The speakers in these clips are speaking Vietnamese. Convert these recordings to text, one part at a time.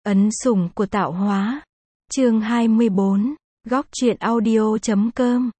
Ấn sủng của tạo hóa. Chương 24. Góc truyện audio.com.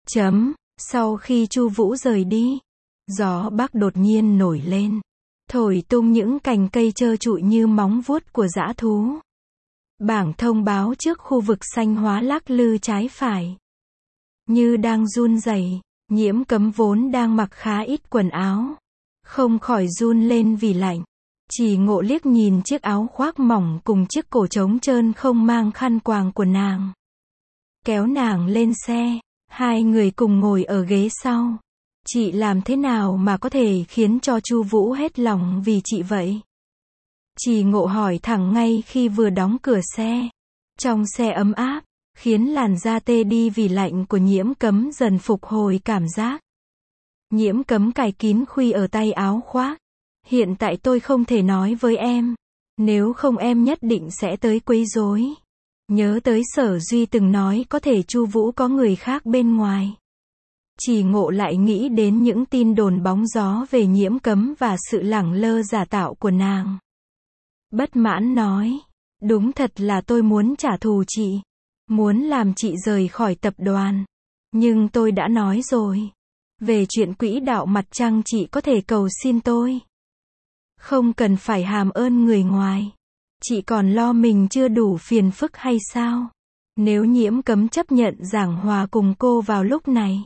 Sau khi Chu Vũ rời đi, gió bắc đột nhiên nổi lên, thổi tung những cành cây trơ trụi như móng vuốt của dã thú. Bảng thông báo trước khu vực xanh hóa lắc lư trái phải, như đang run rẩy. Nhiễm Cấm vốn đang mặc khá ít quần áo, không khỏi run lên vì lạnh. Chỉ Ngộ liếc nhìn chiếc áo khoác mỏng cùng chiếc cổ trống trơn không mang khăn quàng của nàng, kéo nàng lên xe. Hai người cùng ngồi ở ghế sau. Chị làm thế nào mà có thể khiến cho Chu Vũ hết lòng vì chị vậy? Chỉ Ngộ hỏi thẳng ngay khi vừa đóng cửa xe. Trong xe ấm áp, khiến làn da tê đi vì lạnh của Nhiễm Cấm dần phục hồi cảm giác. Nhiễm Cấm cài kín khuy ở tay áo khoác. Hiện tại tôi không thể nói với em, nếu không em nhất định sẽ tới quấy rối. Nhớ tới Sở Duy từng nói có thể Chu Vũ có người khác bên ngoài. Chỉ Ngộ lại nghĩ đến những tin đồn bóng gió về Nhiễm Cấm và sự lẳng lơ giả tạo của nàng. Bất mãn nói, đúng thật là tôi muốn trả thù chị, muốn làm chị rời khỏi tập đoàn. Nhưng tôi đã nói rồi, về chuyện quỹ đạo mặt trăng chị có thể cầu xin tôi, không cần phải hàm ơn người ngoài. Chị còn lo mình chưa đủ phiền phức hay sao? Nếu Nhiễm Cấm chấp nhận giảng hòa cùng cô vào lúc này,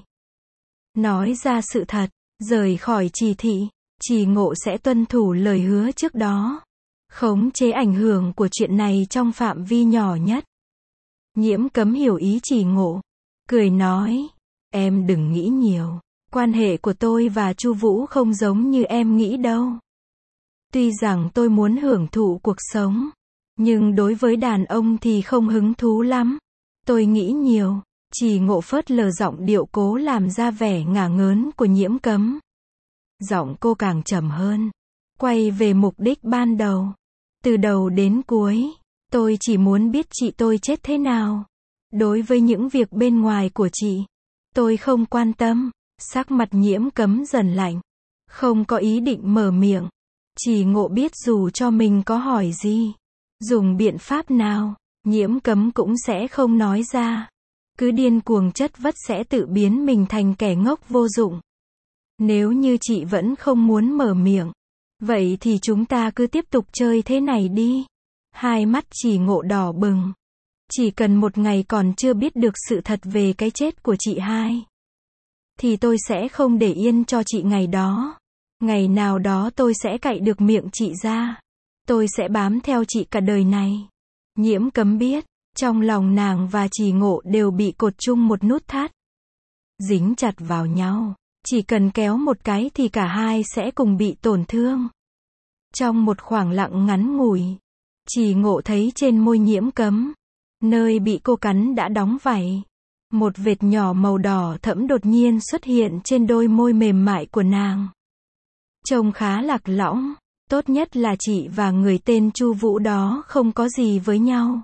nói ra sự thật, rời khỏi Chỉ thị, Chỉ Ngộ sẽ tuân thủ lời hứa trước đó, khống chế ảnh hưởng của chuyện này trong phạm vi nhỏ nhất. Nhiễm Cấm hiểu ý Chỉ Ngộ, cười nói, em đừng nghĩ nhiều, quan hệ của tôi và Chu Vũ không giống như em nghĩ đâu. Tuy rằng tôi muốn hưởng thụ cuộc sống, nhưng đối với đàn ông thì không hứng thú lắm. Tôi nghĩ nhiều. Chỉ Ngộ phớt lờ giọng điệu cố làm ra vẻ ngả ngớn của Nhiễm Cấm. Giọng cô càng trầm hơn, quay về mục đích ban đầu. Từ đầu đến cuối, tôi chỉ muốn biết chị tôi chết thế nào. Đối với những việc bên ngoài của chị, tôi không quan tâm. Sắc mặt Nhiễm Cấm dần lạnh, không có ý định mở miệng. Chỉ Ngộ biết dù cho mình có hỏi gì, dùng biện pháp nào, Nhiễm Cấm cũng sẽ không nói ra. Cứ điên cuồng chất vất sẽ tự biến mình thành kẻ ngốc vô dụng. Nếu như chị vẫn không muốn mở miệng, vậy thì chúng ta cứ tiếp tục chơi thế này đi. Hai mắt Chỉ Ngộ đỏ bừng. Chỉ cần một ngày còn chưa biết được sự thật về cái chết của chị hai, thì tôi sẽ không để yên cho chị ngày đó. Ngày nào đó tôi sẽ cạy được miệng chị ra. Tôi sẽ bám theo chị cả đời này. Nhiễm Cấm biết, trong lòng nàng và Chỉ Ngộ đều bị cột chung một nút thắt, dính chặt vào nhau. Chỉ cần kéo một cái thì cả hai sẽ cùng bị tổn thương. Trong một khoảng lặng ngắn ngủi, Chỉ Ngộ thấy trên môi Nhiễm Cấm, nơi bị cô cắn đã đóng vảy, một vệt nhỏ màu đỏ thẫm đột nhiên xuất hiện trên đôi môi mềm mại của nàng. Trông khá lạc lõng. Tốt nhất là chị và người tên Chu Vũ đó không có gì với nhau.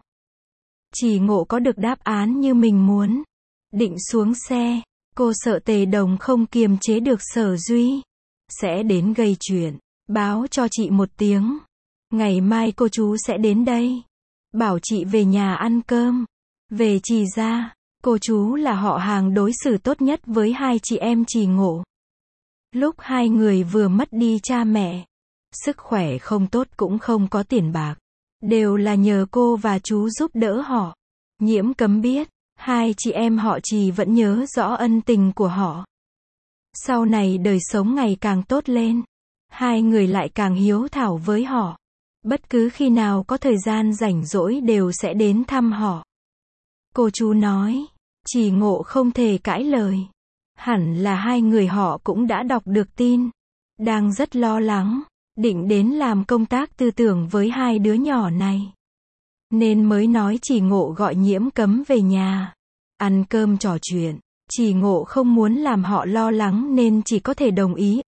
Chỉ Ngộ có được đáp án như mình muốn. Định xuống xe, cô sợ Tề Đồng không kiềm chế được Sở Duy sẽ đến gây chuyện. Báo cho chị một tiếng. Ngày mai cô chú sẽ đến đây. Bảo chị về nhà ăn cơm. Về Chỉ gia, cô chú là họ hàng đối xử tốt nhất với hai chị em Chỉ Ngộ. Lúc hai người vừa mất đi cha mẹ, sức khỏe không tốt cũng không có tiền bạc, đều là nhờ cô và chú giúp đỡ họ. Nhiễm Cấm biết, hai chị em họ Chỉ vẫn nhớ rõ ân tình của họ. Sau này đời sống ngày càng tốt lên, hai người lại càng hiếu thảo với họ. Bất cứ khi nào có thời gian rảnh rỗi đều sẽ đến thăm họ. Cô chú nói, Chỉ Ngộ không thể cãi lời. Hẳn là hai người họ cũng đã đọc được tin, đang rất lo lắng, định đến làm công tác tư tưởng với hai đứa nhỏ này, nên mới nói Chỉ Ngộ gọi Nhiễm Cấm về nhà, ăn cơm trò chuyện. Chỉ Ngộ không muốn làm họ lo lắng nên chỉ có thể đồng ý,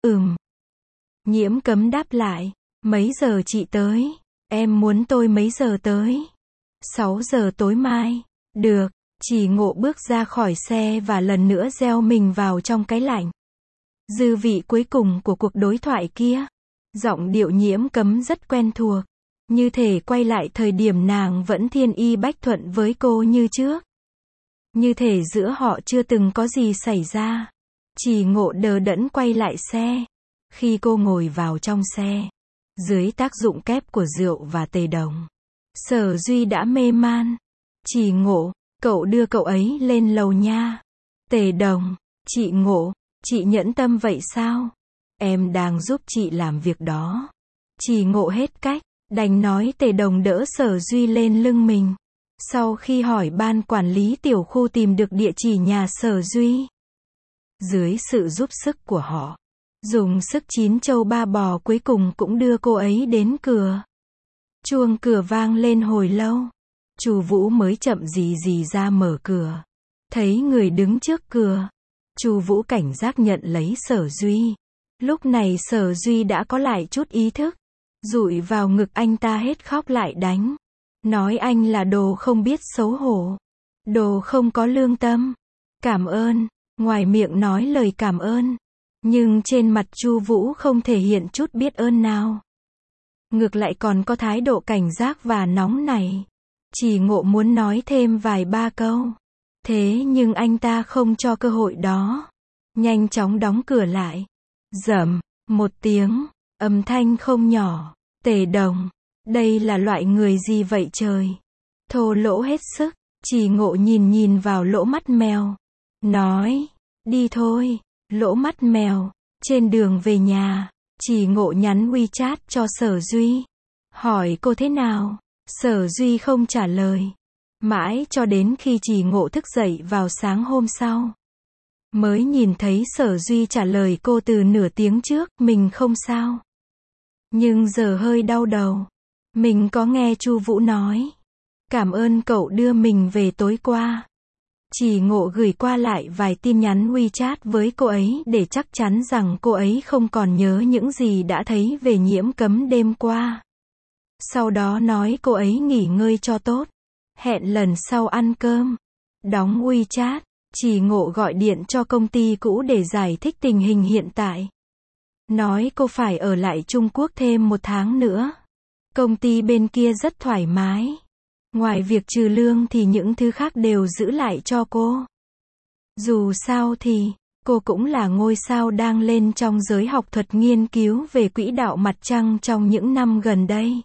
Nhiễm Cấm đáp lại, mấy giờ chị tới? Em muốn tôi mấy giờ tới? 6 giờ tối mai. Được. Chỉ Ngộ bước ra khỏi xe và lần nữa gieo mình vào trong cái lạnh. Dư vị cuối cùng của cuộc đối thoại kia. Giọng điệu Nhiễm Cấm rất quen thuộc, Như thể quay lại thời điểm nàng vẫn thiên y bách thuận với cô như trước. Như thể giữa họ chưa từng có gì xảy ra. Chỉ Ngộ đờ đẫn quay lại xe. Khi cô ngồi vào trong xe, dưới tác dụng kép của rượu và tề đồng, Sở Duy đã mê man. Chỉ Ngộ, cậu đưa cậu ấy lên lầu nha. Tề đồng, chị Ngộ, chị nhẫn tâm vậy sao? Em đang giúp chị làm việc đó. Chỉ Ngộ hết cách, đành nói tề đồng đỡ Sở Duy lên lưng mình. Sau khi hỏi ban quản lý tiểu khu tìm được địa chỉ nhà Sở Duy, dưới sự giúp sức của họ, dùng sức chín châu ba bò cuối cùng cũng đưa cô ấy đến cửa. Chuông cửa vang lên hồi lâu. Chu Vũ mới chậm gì gì ra mở cửa. Thấy người đứng trước cửa. Chu Vũ cảnh giác nhận lấy Sở Duy. Lúc này Sở Duy đã có lại chút ý thức. Dụi vào ngực anh ta hết khóc lại đánh. Nói anh là đồ không biết xấu hổ. Đồ không có lương tâm. Cảm ơn. Ngoài miệng nói lời cảm ơn. Nhưng trên mặt Chu Vũ không thể hiện chút biết ơn nào. Ngược lại còn có thái độ cảnh giác và nóng nảy. Chỉ Ngộ muốn nói thêm vài ba câu. Thế nhưng anh ta không cho cơ hội đó. Nhanh chóng đóng cửa lại. Rầm, một tiếng, âm thanh không nhỏ. Tề đồng, đây là loại người gì vậy trời? Thô lỗ hết sức. Chỉ Ngộ nhìn vào lỗ mắt mèo. Nói, đi thôi, lỗ mắt mèo. Trên đường về nhà, Chỉ Ngộ nhắn WeChat cho Sở Duy. Hỏi cô thế nào? Sở Duy không trả lời. Mãi cho đến khi Chỉ Ngộ thức dậy vào sáng hôm sau, mới nhìn thấy Sở Duy trả lời cô từ nửa tiếng trước, mình không sao. Nhưng giờ hơi đau đầu. Mình có nghe Chu Vũ nói. Cảm ơn cậu đưa mình về tối qua. Chỉ Ngộ gửi qua lại vài tin nhắn WeChat với cô ấy để chắc chắn rằng cô ấy không còn nhớ những gì đã thấy về Nhiễm Cấm đêm qua. Sau đó nói cô ấy nghỉ ngơi cho tốt. Hẹn lần sau ăn cơm. Đóng WeChat, Chỉ Ngộ gọi điện cho công ty cũ để giải thích tình hình hiện tại. Nói cô phải ở lại Trung Quốc thêm 1 tháng nữa. Công ty bên kia rất thoải mái. Ngoài việc trừ lương thì những thứ khác đều giữ lại cho cô. Dù sao thì, cô cũng là ngôi sao đang lên trong giới học thuật nghiên cứu về quỹ đạo mặt trăng trong những năm gần đây.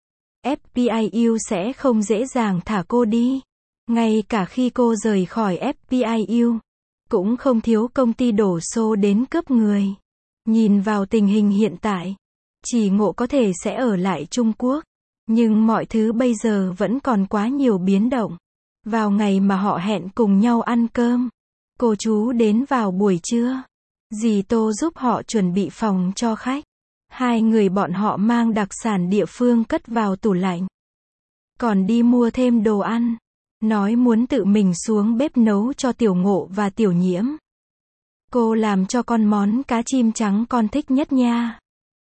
FPIU sẽ không dễ dàng thả cô đi. Ngay cả khi cô rời khỏi FPIU, cũng không thiếu công ty đổ xô đến cướp người. Nhìn vào tình hình hiện tại, Chỉ Ngộ có thể sẽ ở lại Trung Quốc. Nhưng mọi thứ bây giờ vẫn còn quá nhiều biến động. Vào ngày mà họ hẹn cùng nhau ăn cơm, cô chú đến vào buổi trưa. Dì Tô giúp họ chuẩn bị phòng cho khách. 2 người bọn họ mang đặc sản địa phương cất vào tủ lạnh. Còn đi mua thêm đồ ăn. Nói muốn tự mình xuống bếp nấu cho Tiểu Ngộ và Tiểu Nhiễm. Cô làm cho con món cá chim trắng con thích nhất nha.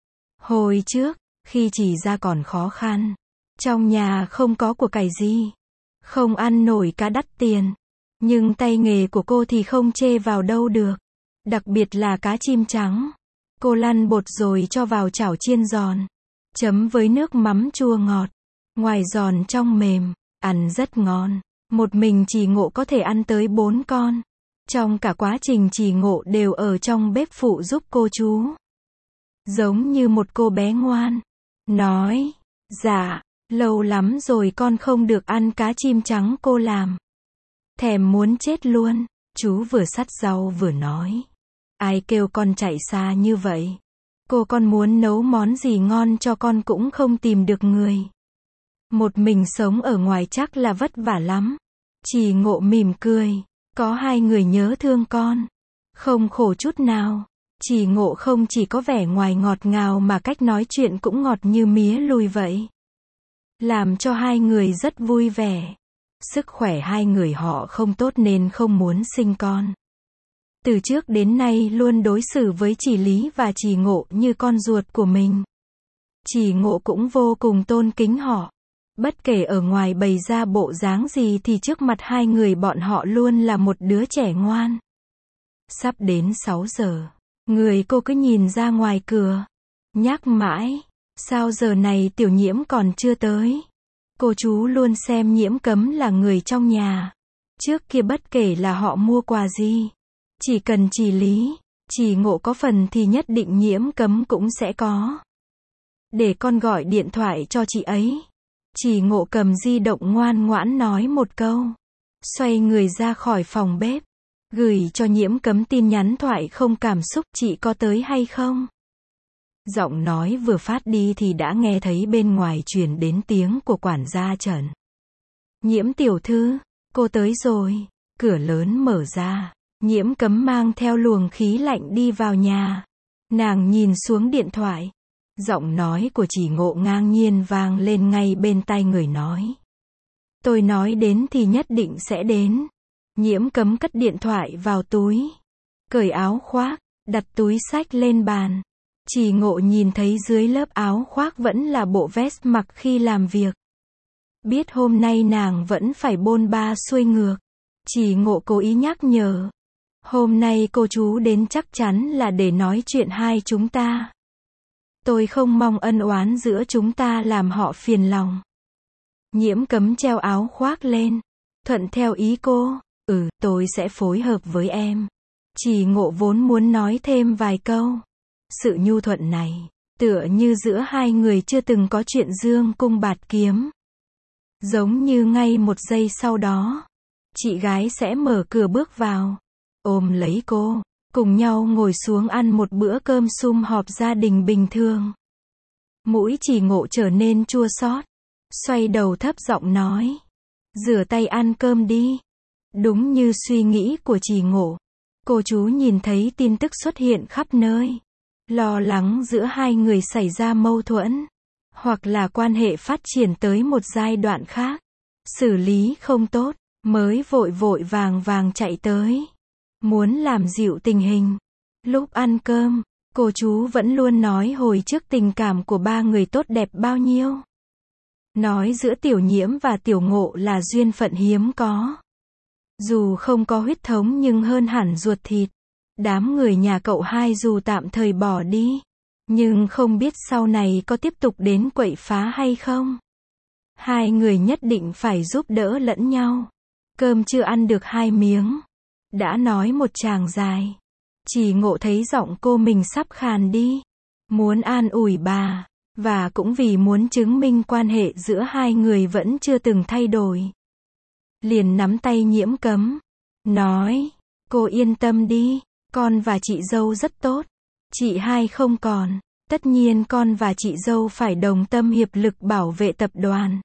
Hồi trước, khi Chỉ ra còn khó khăn, trong nhà không có của cải gì, không ăn nổi cá đắt tiền, nhưng tay nghề của cô thì không chê vào đâu được, đặc biệt là cá chim trắng. Cô lăn bột rồi cho vào chảo chiên giòn, chấm với nước mắm chua ngọt, ngoài giòn trong mềm, ăn rất ngon. Một mình Chỉ Ngộ có thể ăn tới 4 con. Trong cả quá trình Chỉ Ngộ đều ở trong bếp phụ giúp cô chú. Giống như một cô bé ngoan. Nói, dạ, lâu lắm rồi con không được ăn cá chim trắng cô làm. Thèm muốn chết luôn. Chú vừa sắt rau vừa nói. Ai kêu con chạy xa như vậy? Cô con muốn nấu món gì ngon cho con cũng không tìm được người. Một mình sống ở ngoài chắc là vất vả lắm. Chỉ Ngộ mỉm cười. Có 2 người nhớ thương con. Không khổ chút nào. Chỉ Ngộ không chỉ có vẻ ngoài ngọt ngào mà cách nói chuyện cũng ngọt như mía lùi vậy. Làm cho 2 người rất vui vẻ. Sức khỏe 2 người họ không tốt nên không muốn sinh con. Từ trước đến nay luôn đối xử với Chỉ Lý và Chỉ Ngộ như con ruột của mình. Chỉ Ngộ cũng vô cùng tôn kính họ. Bất kể ở ngoài bày ra bộ dáng gì thì trước mặt 2 người bọn họ luôn là một đứa trẻ ngoan. Sắp đến 6 giờ. Người cô cứ nhìn ra ngoài cửa. Nhắc mãi. Sao giờ này tiểu nhiễm còn chưa tới? Cô chú luôn xem Nhiễm Cấm là người trong nhà. Trước kia bất kể là họ mua quà gì, chỉ cần chị Lý, chị Ngộ có phần thì nhất định Nhiễm Cấm cũng sẽ có. Để con gọi điện thoại cho chị ấy. Chị Ngộ cầm di động ngoan ngoãn nói một câu. Xoay người ra khỏi phòng bếp. Gửi cho Nhiễm Cấm tin nhắn thoại không cảm xúc, chị có tới hay không? Giọng nói vừa phát đi thì đã nghe thấy bên ngoài truyền đến tiếng của quản gia Trần. Nhiễm tiểu thư, cô tới rồi. Cửa lớn mở ra. Nhiễm Cấm mang theo luồng khí lạnh đi vào nhà. Nàng nhìn xuống điện thoại. Giọng nói của chị Ngộ ngang nhiên vang lên ngay bên tai người nói. Tôi nói đến thì nhất định sẽ đến. Nhiễm Cấm cất điện thoại vào túi. Cởi áo khoác, đặt túi xách lên bàn. Chị Ngộ nhìn thấy dưới lớp áo khoác vẫn là bộ vest mặc khi làm việc. Biết hôm nay nàng vẫn phải bôn ba xuôi ngược. Chị Ngộ cố ý nhắc nhở. Hôm nay cô chú đến chắc chắn là để nói chuyện hai chúng ta. Tôi không mong ân oán giữa chúng ta làm họ phiền lòng. Nhiễm Cấm treo áo khoác lên. Thuận theo ý cô. Tôi sẽ phối hợp với em. Chị Ngộ vốn muốn nói thêm vài câu. Sự nhu thuận này, tựa như giữa hai người chưa từng có chuyện dương cung bạt kiếm. Giống như ngay một giây sau đó, chị gái sẽ mở cửa bước vào, ôm lấy cô, cùng nhau ngồi xuống ăn một bữa cơm sum họp gia đình bình thường. Mũi chị Ngộ trở nên chua xót, xoay đầu thấp giọng nói. Rửa tay ăn cơm đi. Đúng như suy nghĩ của chị Ngộ, cô chú nhìn thấy tin tức xuất hiện khắp nơi. Lo lắng giữa hai người xảy ra mâu thuẫn, hoặc là quan hệ phát triển tới một giai đoạn khác. Xử lý không tốt, mới vội vội vàng vàng chạy tới. Muốn làm dịu tình hình. Lúc ăn cơm, cô chú vẫn luôn nói hồi trước tình cảm của ba người tốt đẹp bao nhiêu. Nói giữa Tiểu Nhiễm và Tiểu Ngộ là duyên phận hiếm có. Dù không có huyết thống nhưng hơn hẳn ruột thịt. Đám người nhà cậu hai dù tạm thời bỏ đi, nhưng không biết sau này có tiếp tục đến quậy phá hay không. Hai người nhất định phải giúp đỡ lẫn nhau. Cơm chưa ăn được 2 miếng, đã nói một tràng dài. Chị Ngộ thấy giọng cô mình sắp khàn đi. Muốn an ủi bà, và cũng vì muốn chứng minh quan hệ giữa hai người vẫn chưa từng thay đổi. Liền nắm tay Nhiễm Cấm, nói, cô yên tâm đi. Con và chị dâu rất tốt. Chị hai không còn. Tất nhiên con và chị dâu phải đồng tâm hiệp lực bảo vệ tập đoàn.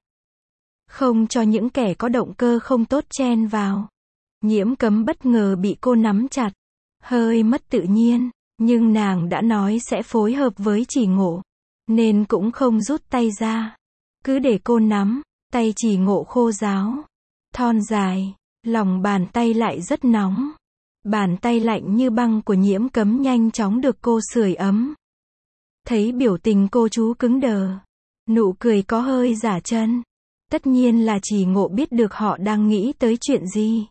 Không cho những kẻ có động cơ không tốt chen vào. Nhiễm Cấm bất ngờ bị cô nắm chặt. Hơi mất tự nhiên. Nhưng nàng đã nói sẽ phối hợp với chị Ngộ. Nên cũng không rút tay ra. Cứ để cô nắm. Tay chị Ngộ khô ráo. Thon dài. Lòng bàn tay lại rất nóng. Bàn tay lạnh như băng của Nhiễm Cấm nhanh chóng được cô sưởi ấm. Thấy biểu tình cô chú cứng đờ. Nụ cười có hơi giả chân. Tất nhiên là chị Ngộ biết được họ đang nghĩ tới chuyện gì.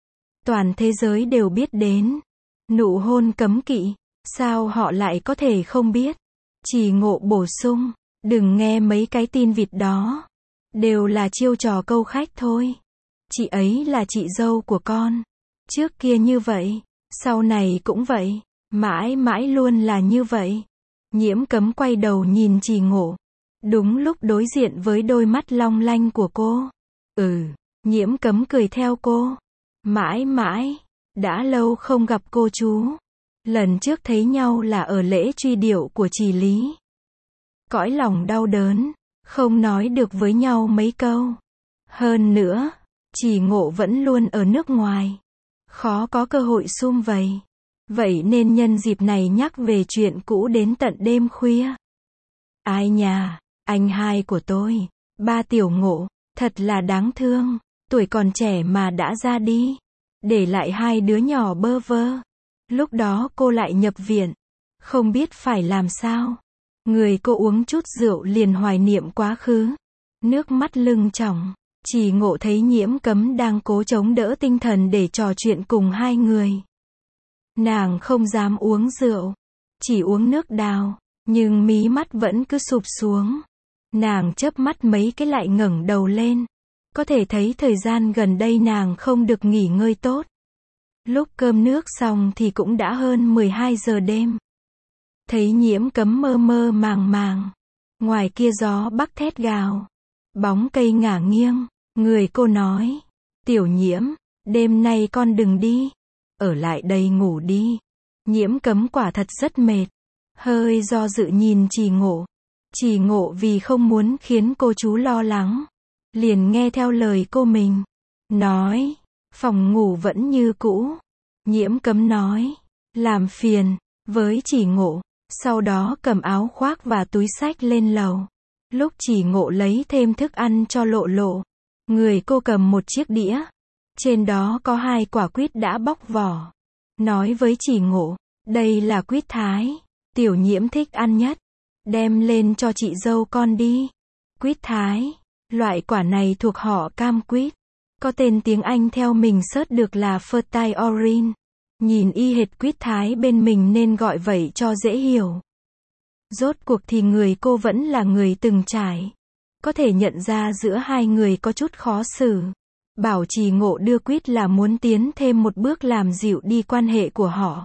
Toàn thế giới đều biết đến. Nụ hôn cấm kỵ. Sao họ lại có thể không biết? Chị Ngộ bổ sung. Đừng nghe mấy cái tin vịt đó. Đều là chiêu trò câu khách thôi. Chị ấy là chị dâu của con. Trước kia như vậy, sau này cũng vậy, mãi mãi luôn là như vậy. Nhiễm Cấm quay đầu nhìn chị Ngộ. Đúng lúc đối diện với đôi mắt long lanh của cô. Nhiễm Cấm cười theo cô. Mãi mãi, đã lâu không gặp cô chú. Lần trước thấy nhau là ở lễ truy điệu của chị Lý. Cõi lòng đau đớn, không nói được với nhau mấy câu. Hơn nữa, chị Ngộ vẫn luôn ở nước ngoài. Khó có cơ hội sum vầy. Vậy nên nhân dịp này nhắc về chuyện cũ đến tận đêm khuya. Ai nhà, anh hai của tôi, ba Tiểu Ngộ, thật là đáng thương. Tuổi còn trẻ mà đã ra đi. Để lại 2 đứa nhỏ bơ vơ. Lúc đó cô lại nhập viện. Không biết phải làm sao. Người cô uống chút rượu liền hoài niệm quá khứ. Nước mắt lưng tròng. Chị Ngộ thấy Nhiễm Cấm đang cố chống đỡ tinh thần để trò chuyện cùng hai người. Nàng không dám uống rượu. Chỉ uống nước đào. Nhưng mí mắt vẫn cứ sụp xuống. Nàng chớp mắt mấy cái lại ngẩng đầu lên. Có thể thấy thời gian gần đây nàng không được nghỉ ngơi tốt. Lúc cơm nước xong thì cũng đã hơn 12 giờ đêm. Thấy Nhiễm Cấm mơ mơ màng màng. Ngoài kia gió bắc thét gào. Bóng cây ngả nghiêng. Người cô nói. Tiểu Nhiễm, đêm nay con đừng đi. Ở lại đây ngủ đi. Nhiễm Cấm quả thật rất mệt. Hơi do dự nhìn Trì Ngộ. Trì Ngộ vì không muốn khiến cô chú lo lắng. Liền nghe theo lời cô mình. Nói. Phòng ngủ vẫn như cũ. Nhiễm Cấm nói. Làm phiền. Với Trì Ngộ. Sau đó cầm áo khoác và túi xách lên lầu. Lúc Trì Ngộ lấy thêm thức ăn cho Lộ Lộ. Người cô cầm một chiếc đĩa. Trên đó có 2 quả quýt đã bóc vỏ. Nói với Trì Ngộ. Đây là quýt Thái. Tiểu Nhiễm thích ăn nhất. Đem lên cho chị dâu con đi. Quýt Thái. Loại quả này thuộc họ cam quýt. Có tên tiếng Anh theo mình search được là Fertile Orange. Nhìn y hệt quýt Thái bên mình nên gọi vậy cho dễ hiểu. Rốt cuộc thì người cô vẫn là người từng trải. Có thể nhận ra giữa hai người có chút khó xử. Bảo Trì Ngộ đưa quýt là muốn tiến thêm một bước làm dịu đi quan hệ của họ.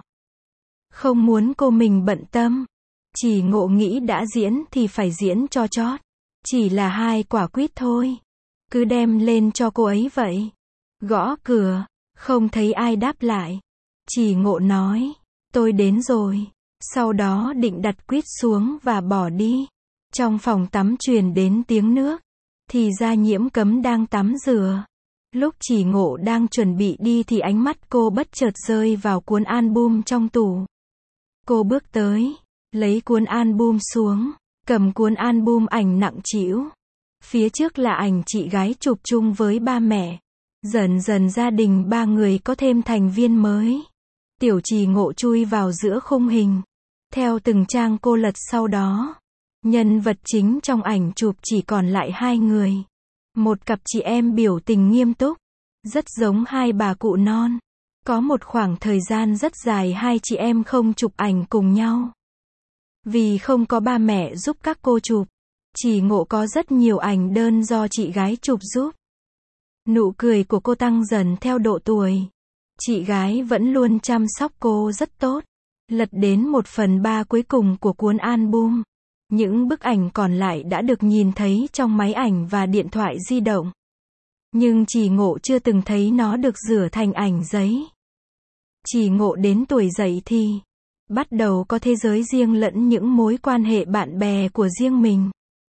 Không muốn cô mình bận tâm. Trì Ngộ nghĩ đã diễn thì phải diễn cho chót. Chỉ là 2 quả quýt thôi. Cứ đem lên cho cô ấy vậy. Gõ cửa. Không thấy ai đáp lại. Trì Ngộ nói. Tôi đến rồi. Sau đó định đặt quýt xuống và bỏ đi. Trong phòng tắm truyền đến tiếng nước. Thì ra Nhiễm Cấm đang tắm rửa. Lúc Trì Ngộ đang chuẩn bị đi thì ánh mắt cô bất chợt rơi vào cuốn album trong tủ. Cô bước tới. Lấy cuốn album xuống. Cầm cuốn album ảnh nặng trĩu. Phía trước là ảnh chị gái chụp chung với ba mẹ. Dần dần gia đình 3 người có thêm thành viên mới. Tiểu Trì Ngộ chui vào giữa khung hình. Theo từng trang cô lật sau đó. Nhân vật chính trong ảnh chụp chỉ còn lại 2 người. Một cặp chị em biểu tình nghiêm túc. Rất giống 2 bà cụ non. Có một khoảng thời gian rất dài 2 chị em không chụp ảnh cùng nhau. Vì không có ba mẹ giúp các cô chụp. Trì Ngộ có rất nhiều ảnh đơn do chị gái chụp giúp. Nụ cười của cô tăng dần theo độ tuổi. Chị gái vẫn luôn chăm sóc cô rất tốt. Lật đến 1/3 cuối cùng của cuốn album. Những bức ảnh còn lại đã được nhìn thấy trong máy ảnh và điện thoại di động. Nhưng Trì Ngộ chưa từng thấy nó được rửa thành ảnh giấy. Trì Ngộ đến tuổi dậy thì bắt đầu có thế giới riêng lẫn những mối quan hệ bạn bè của riêng mình.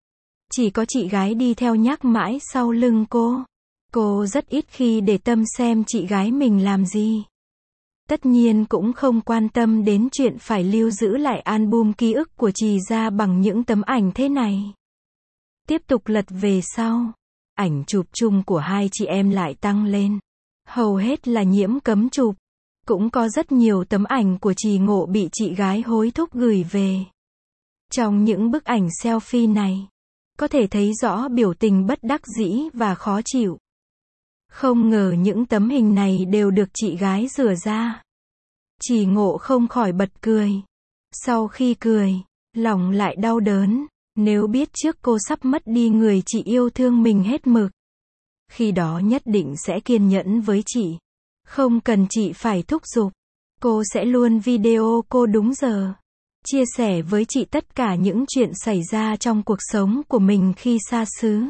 Chỉ có chị gái đi theo nhắc mãi sau lưng cô. Cô rất ít khi để tâm xem chị gái mình làm gì. Tất nhiên cũng không quan tâm đến chuyện phải lưu giữ lại album ký ức của Trì gia bằng những tấm ảnh thế này. Tiếp tục lật về sau. Ảnh chụp chung của 2 chị em lại tăng lên. Hầu hết là Nhiễm Cấm chụp. Cũng có rất nhiều tấm ảnh của Trì Ngộ bị chị gái hối thúc gửi về. Trong những bức ảnh selfie này, có thể thấy rõ biểu tình bất đắc dĩ và khó chịu. Không ngờ những tấm hình này đều được chị gái rửa ra. Trì Ngộ không khỏi bật cười. Sau khi cười, lòng lại đau đớn. Nếu biết trước cô sắp mất đi người chị yêu thương mình hết mực. Khi đó nhất định sẽ kiên nhẫn với chị. Không cần chị phải thúc giục. Cô sẽ luôn video cô đúng giờ. Chia sẻ với chị tất cả những chuyện xảy ra trong cuộc sống của mình khi xa xứ.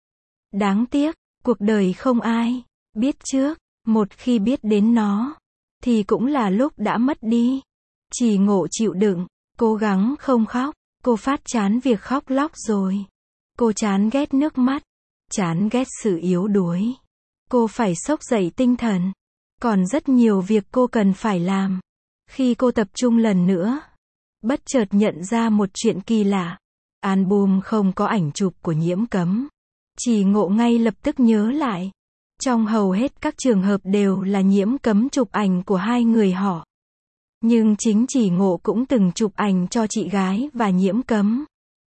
Đáng tiếc, cuộc đời không ai biết trước. Một khi biết đến nó, thì cũng là lúc đã mất đi. Trì Ngộ chịu đựng, cố gắng không khóc. Cô phát chán việc khóc lóc rồi. Cô chán ghét nước mắt. Chán ghét sự yếu đuối. Cô phải xốc dậy tinh thần. Còn rất nhiều việc cô cần phải làm. Khi cô tập trung lần nữa, bất chợt nhận ra một chuyện kỳ lạ. Album không có ảnh chụp của Nhiễm Cấm. Trì Ngộ ngay lập tức nhớ lại. Trong hầu hết các trường hợp đều là Nhiễm Cấm chụp ảnh của 2 người họ. Nhưng chính Trì Ngộ cũng từng chụp ảnh cho chị gái và Nhiễm Cấm.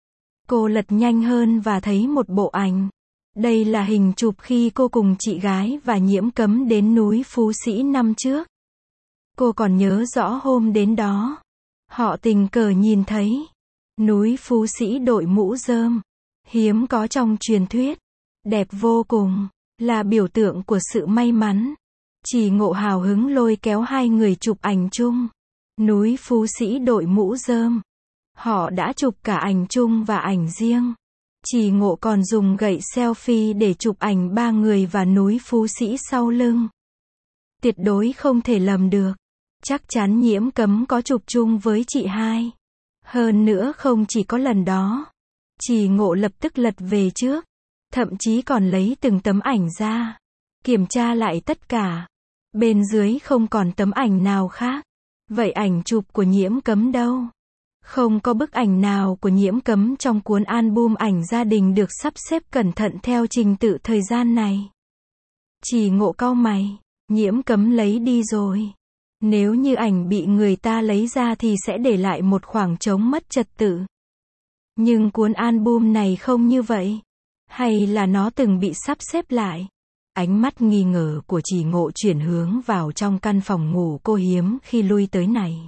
Cô lật nhanh hơn và thấy một bộ ảnh. Đây là hình chụp khi cô cùng chị gái và Nhiễm Cấm đến núi Phú Sĩ năm trước. Cô còn nhớ rõ hôm đến đó. Họ tình cờ nhìn thấy. Núi Phú Sĩ đội mũ rơm. Hiếm có trong truyền thuyết. Đẹp vô cùng. Là biểu tượng của sự may mắn. Trì Ngộ hào hứng lôi kéo hai người chụp ảnh chung. Núi Phú Sĩ đội mũ rơm. Họ đã chụp cả ảnh chung và ảnh riêng. Trì Ngộ còn dùng gậy selfie để chụp ảnh ba người và núi Phú Sĩ sau lưng. Tuyệt đối không thể lầm được. Chắc chắn Nhiễm Cấm có chụp chung với chị hai. Hơn nữa không chỉ có lần đó. Trì Ngộ lập tức lật về trước. Thậm chí còn lấy từng tấm ảnh ra. Kiểm tra lại tất cả. Bên dưới không còn tấm ảnh nào khác. Vậy ảnh chụp của Nhiễm Cấm đâu? Không có bức ảnh nào của Nhiễm Cấm trong cuốn album ảnh gia đình được sắp xếp cẩn thận theo trình tự thời gian này. Trì Ngộ cau mày. Nhiễm Cấm lấy đi rồi. Nếu như ảnh bị người ta lấy ra thì sẽ để lại một khoảng trống mất trật tự. Nhưng cuốn album này không như vậy. Hay là nó từng bị sắp xếp lại? Ánh mắt nghi ngờ của Trì Ngộ chuyển hướng vào trong căn phòng ngủ cô hiếm khi lui tới này.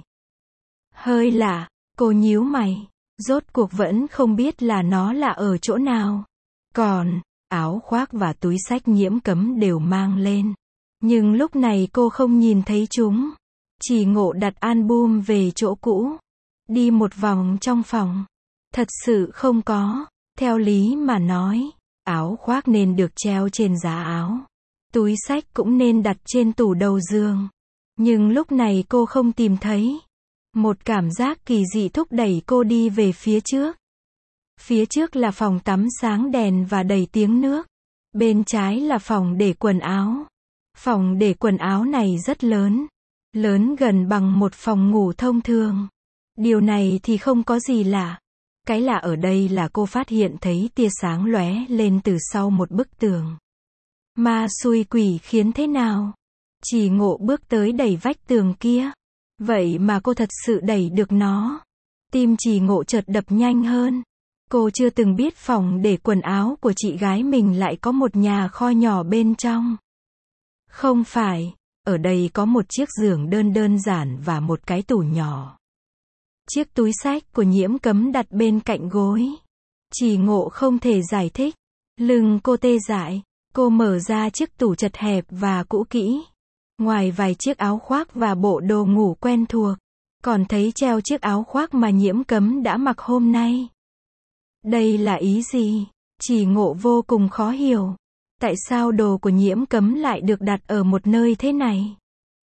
Hơi lạ, cô nhíu mày. Rốt cuộc vẫn không biết là nó là ở chỗ nào. Còn, áo khoác và túi xách Nhiễm Cấm đều mang lên. Nhưng lúc này cô không nhìn thấy chúng. Trì Ngộ đặt album về chỗ cũ. Đi một vòng trong phòng. Thật sự không có. Theo lý mà nói, áo khoác nên được treo trên giá áo. Túi xách cũng nên đặt trên tủ đầu giường. Nhưng lúc này cô không tìm thấy. Một cảm giác kỳ dị thúc đẩy cô đi về phía trước. Phía trước là phòng tắm sáng đèn và đầy tiếng nước. Bên trái là phòng để quần áo. Phòng để quần áo này rất lớn. Lớn gần bằng một phòng ngủ thông thường. Điều này thì không có gì lạ. Cái lạ ở đây là cô phát hiện thấy tia sáng lóe lên từ sau một bức tường. Ma xui quỷ khiến thế nào? Trì Ngộ bước tới đẩy vách tường kia. Vậy mà cô thật sự đẩy được nó. Tim Trì Ngộ chợt đập nhanh hơn. Cô chưa từng biết phòng để quần áo của chị gái mình lại có một nhà kho nhỏ bên trong. Không phải, ở đây có một chiếc giường đơn giản và một cái tủ nhỏ. Chiếc túi xách của Nhiễm Cấm đặt bên cạnh gối. Trì Ngộ không thể giải thích. Lưng cô tê dại. Cô mở ra chiếc tủ chật hẹp và cũ kỹ. Ngoài vài chiếc áo khoác và bộ đồ ngủ quen thuộc, còn thấy treo chiếc áo khoác mà Nhiễm Cấm đã mặc hôm nay. Đây là ý gì? Trì Ngộ vô cùng khó hiểu. Tại sao đồ của Nhiễm Cấm lại được đặt ở một nơi thế này?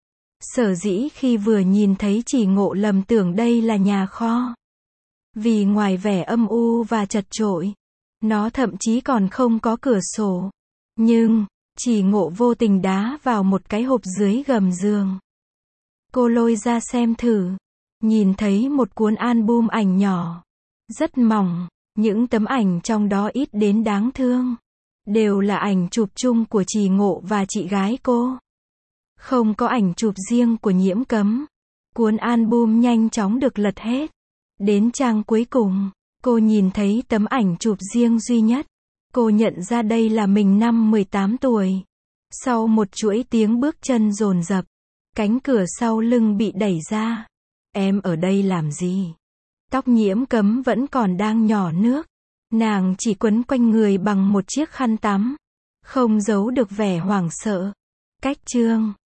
Sở dĩ khi vừa nhìn thấy Trì Ngộ lầm tưởng đây là nhà kho. Vì ngoài vẻ âm u và chật chội, nó thậm chí còn không có cửa sổ. Nhưng, Trì Ngộ vô tình đá vào một cái hộp dưới gầm giường. Cô lôi ra xem thử. Nhìn thấy một cuốn album ảnh nhỏ. Rất mỏng, những tấm ảnh trong đó ít đến đáng thương. Đều là ảnh chụp chung của Trì Ngộ và chị gái cô. Không có ảnh chụp riêng của Nhiễm Cấm. Cuốn album nhanh chóng được lật hết. Đến trang cuối cùng, cô nhìn thấy tấm ảnh chụp riêng duy nhất. Cô nhận ra đây là mình năm 18 tuổi. Sau một chuỗi tiếng bước chân dồn dập, cánh cửa sau lưng bị đẩy ra. Em ở đây làm gì? Tóc Nhiễm Cấm vẫn còn đang nhỏ nước. Nàng chỉ quấn quanh người bằng một chiếc khăn tắm. Không giấu được vẻ hoảng sợ. Cách chương